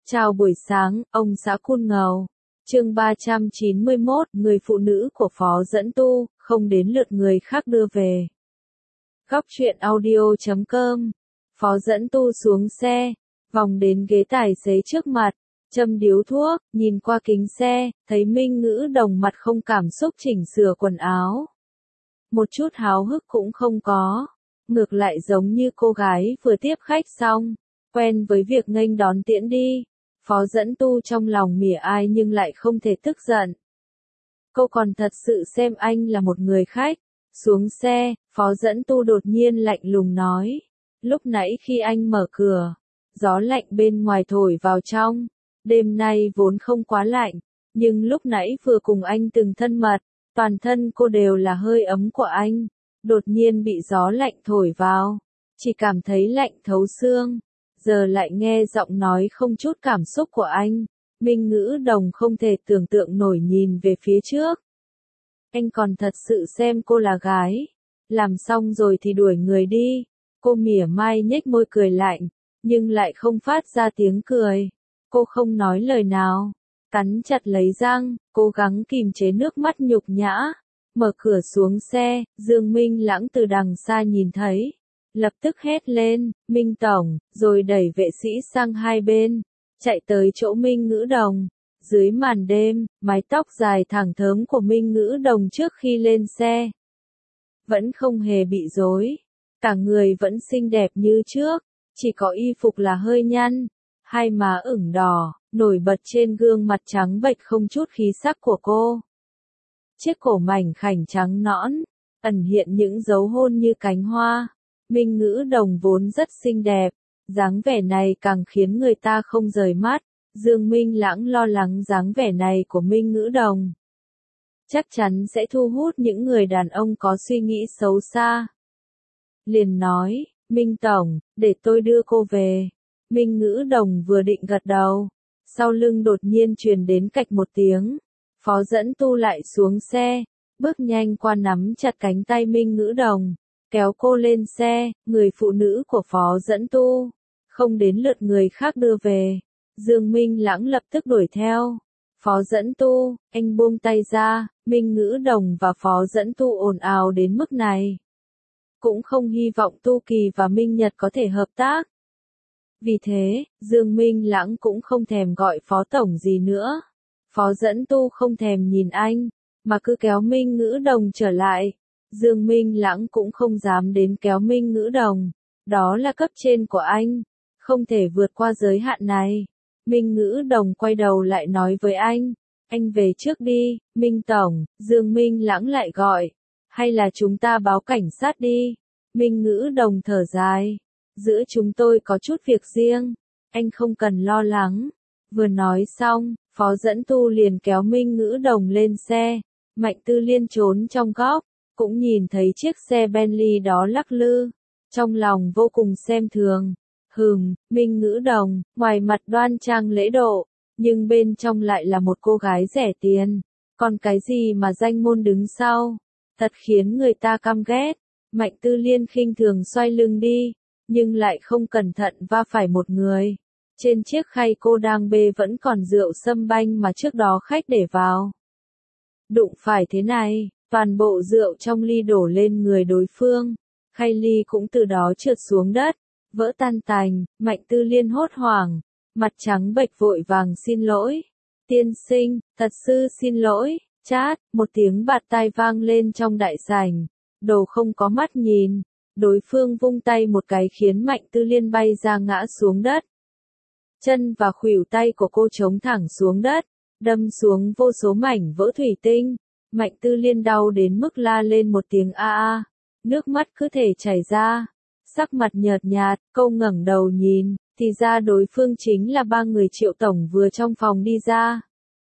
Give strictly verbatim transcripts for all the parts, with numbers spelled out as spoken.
Chào buổi sáng, ông xã Cun Ngầu. Chương ba trăm chín mươi mốt, người phụ nữ của Phó Dẫn Tu, không đến lượt người khác đưa về. Góc truyện audio chấm com. Phó Dẫn Tu xuống xe, vòng đến ghế tài xế trước mặt, châm điếu thuốc, nhìn qua kính xe, thấy Minh Ngữ Đồng mặt không cảm xúc chỉnh sửa quần áo. Một chút háo hức cũng không có, ngược lại giống như cô gái vừa tiếp khách xong, quen với việc nghênh đón tiễn đi. Phó Dẫn Tu trong lòng mỉa ai nhưng lại không thể tức giận. Cô còn thật sự xem anh là một người khách. Xuống xe, Phó Dẫn Tu đột nhiên lạnh lùng nói. Lúc nãy khi anh mở cửa, gió lạnh bên ngoài thổi vào trong. Đêm nay vốn không quá lạnh, nhưng lúc nãy vừa cùng anh từng thân mật, toàn thân cô đều là hơi ấm của anh. Đột nhiên bị gió lạnh thổi vào, chỉ cảm thấy lạnh thấu xương. Giờ lại nghe giọng nói không chút cảm xúc của anh, Minh Ngữ Đồng không thể tưởng tượng nổi nhìn về phía trước. Anh còn thật sự xem cô là gái. Làm xong rồi thì đuổi người đi. Cô mỉa mai nhếch môi cười lạnh, nhưng lại không phát ra tiếng cười. Cô không nói lời nào, cắn chặt lấy răng, cố gắng kìm chế nước mắt nhục nhã. Mở cửa xuống xe, Dương Minh Lãng từ đằng xa nhìn thấy. Lập tức hét lên, Minh Tổng, rồi đẩy vệ sĩ sang hai bên, chạy tới chỗ Minh Ngữ Đồng. Dưới màn đêm, mái tóc dài thẳng thớm của Minh Ngữ Đồng trước khi lên xe vẫn không hề bị rối, cả người vẫn xinh đẹp như trước, chỉ có y phục là hơi nhăn, hai má ửng đỏ, nổi bật trên gương mặt trắng bệch không chút khí sắc của cô. Chiếc cổ mảnh khảnh trắng nõn, ẩn hiện những dấu hôn như cánh hoa. Minh Ngữ Đồng vốn rất xinh đẹp, dáng vẻ này càng khiến người ta không rời mắt. Dương Minh Lãng lo lắng dáng vẻ này của Minh Ngữ Đồng chắc chắn sẽ thu hút những người đàn ông có suy nghĩ xấu xa. Liền nói, Minh Tổng, để tôi đưa cô về. Minh Ngữ Đồng vừa định gật đầu, sau lưng đột nhiên truyền đến cạch một tiếng. Phó Dẫn Tu lại xuống xe, bước nhanh qua nắm chặt cánh tay Minh Ngữ Đồng, kéo cô lên xe. Người phụ nữ của Phó Dẫn Tu, không đến lượt người khác đưa về. Dương Minh Lãng lập tức đuổi theo. Phó Dẫn Tu, anh buông tay ra. Minh Ngữ Đồng và Phó Dẫn Tu ồn ào đến mức này, cũng không hy vọng Tu Kỳ và Minh Nhật có thể hợp tác. Vì thế, Dương Minh Lãng cũng không thèm gọi Phó Tổng gì nữa. Phó Dẫn Tu không thèm nhìn anh, mà cứ kéo Minh Ngữ Đồng trở lại. Dương Minh Lãng cũng không dám đến kéo Minh Ngữ Đồng. Đó là cấp trên của anh, không thể vượt qua giới hạn này. Minh Ngữ Đồng quay đầu lại nói với anh, anh về trước đi. Minh Tổng, Dương Minh Lãng lại gọi, hay là chúng ta báo cảnh sát đi. Minh Ngữ Đồng thở dài, giữa chúng tôi có chút việc riêng, anh không cần lo lắng. Vừa nói xong, Phó Dẫn Tu liền kéo Minh Ngữ Đồng lên xe. Mạnh Tư Liên trốn trong góc, cũng nhìn thấy chiếc xe Bentley đó lắc lư, trong lòng vô cùng xem thường. Hừm, Minh Ngữ Đồng, ngoài mặt đoan trang lễ độ, nhưng bên trong lại là một cô gái rẻ tiền. Còn cái gì mà danh môn đứng sau, thật khiến người ta căm ghét. Mạnh Tư Liên khinh thường xoay lưng đi, nhưng lại không cẩn thận va phải một người. Trên chiếc khay cô đang bê vẫn còn rượu sâm banh mà trước đó khách để vào. Đụng phải thế này, toàn bộ rượu trong ly đổ lên người đối phương, khay ly cũng từ đó trượt xuống đất, vỡ tan tành. Mạnh Tư Liên hốt hoảng, mặt trắng bệch vội vàng xin lỗi. Tiên sinh, thật sự xin lỗi. Chát, một tiếng bạt tai vang lên trong đại sảnh. Đồ không có mắt nhìn, đối phương vung tay một cái khiến Mạnh Tư Liên bay ra ngã xuống đất. Chân và khuỷu tay của cô chống thẳng xuống đất, đâm xuống vô số mảnh vỡ thủy tinh. Mạnh Tư Liên đau đến mức la lên một tiếng a a, nước mắt cứ thể chảy ra. Sắc mặt nhợt nhạt, cô ngẩng đầu nhìn, thì ra đối phương chính là ba người Triệu Tổng vừa trong phòng đi ra.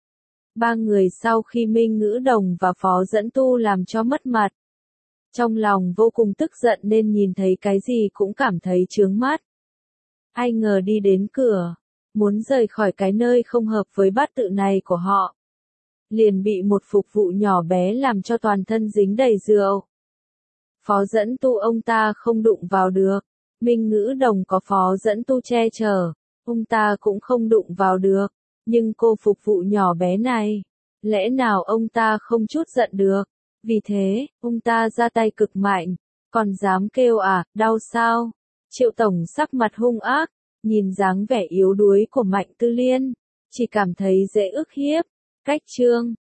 Ba người sau khi Minh Ngữ Đồng và Phó Dẫn Tu làm cho mất mặt, trong lòng vô cùng tức giận nên nhìn thấy cái gì cũng cảm thấy chướng mắt. Ai ngờ đi đến cửa, muốn rời khỏi cái nơi không hợp với bát tự này của họ, liền bị một phục vụ nhỏ bé làm cho toàn thân dính đầy rượu. Phó Dẫn Tu ông ta không đụng vào được, Minh Ngữ Đồng có Phó Dẫn Tu che chở, ông ta cũng không đụng vào được. Nhưng cô phục vụ nhỏ bé này, lẽ nào ông ta không chút giận được? Vì thế, ông ta ra tay cực mạnh, còn dám kêu à, đau sao? Triệu Tổng sắc mặt hung ác, nhìn dáng vẻ yếu đuối của Mạnh Tư Liên, chỉ cảm thấy dễ ức hiếp. Cách chương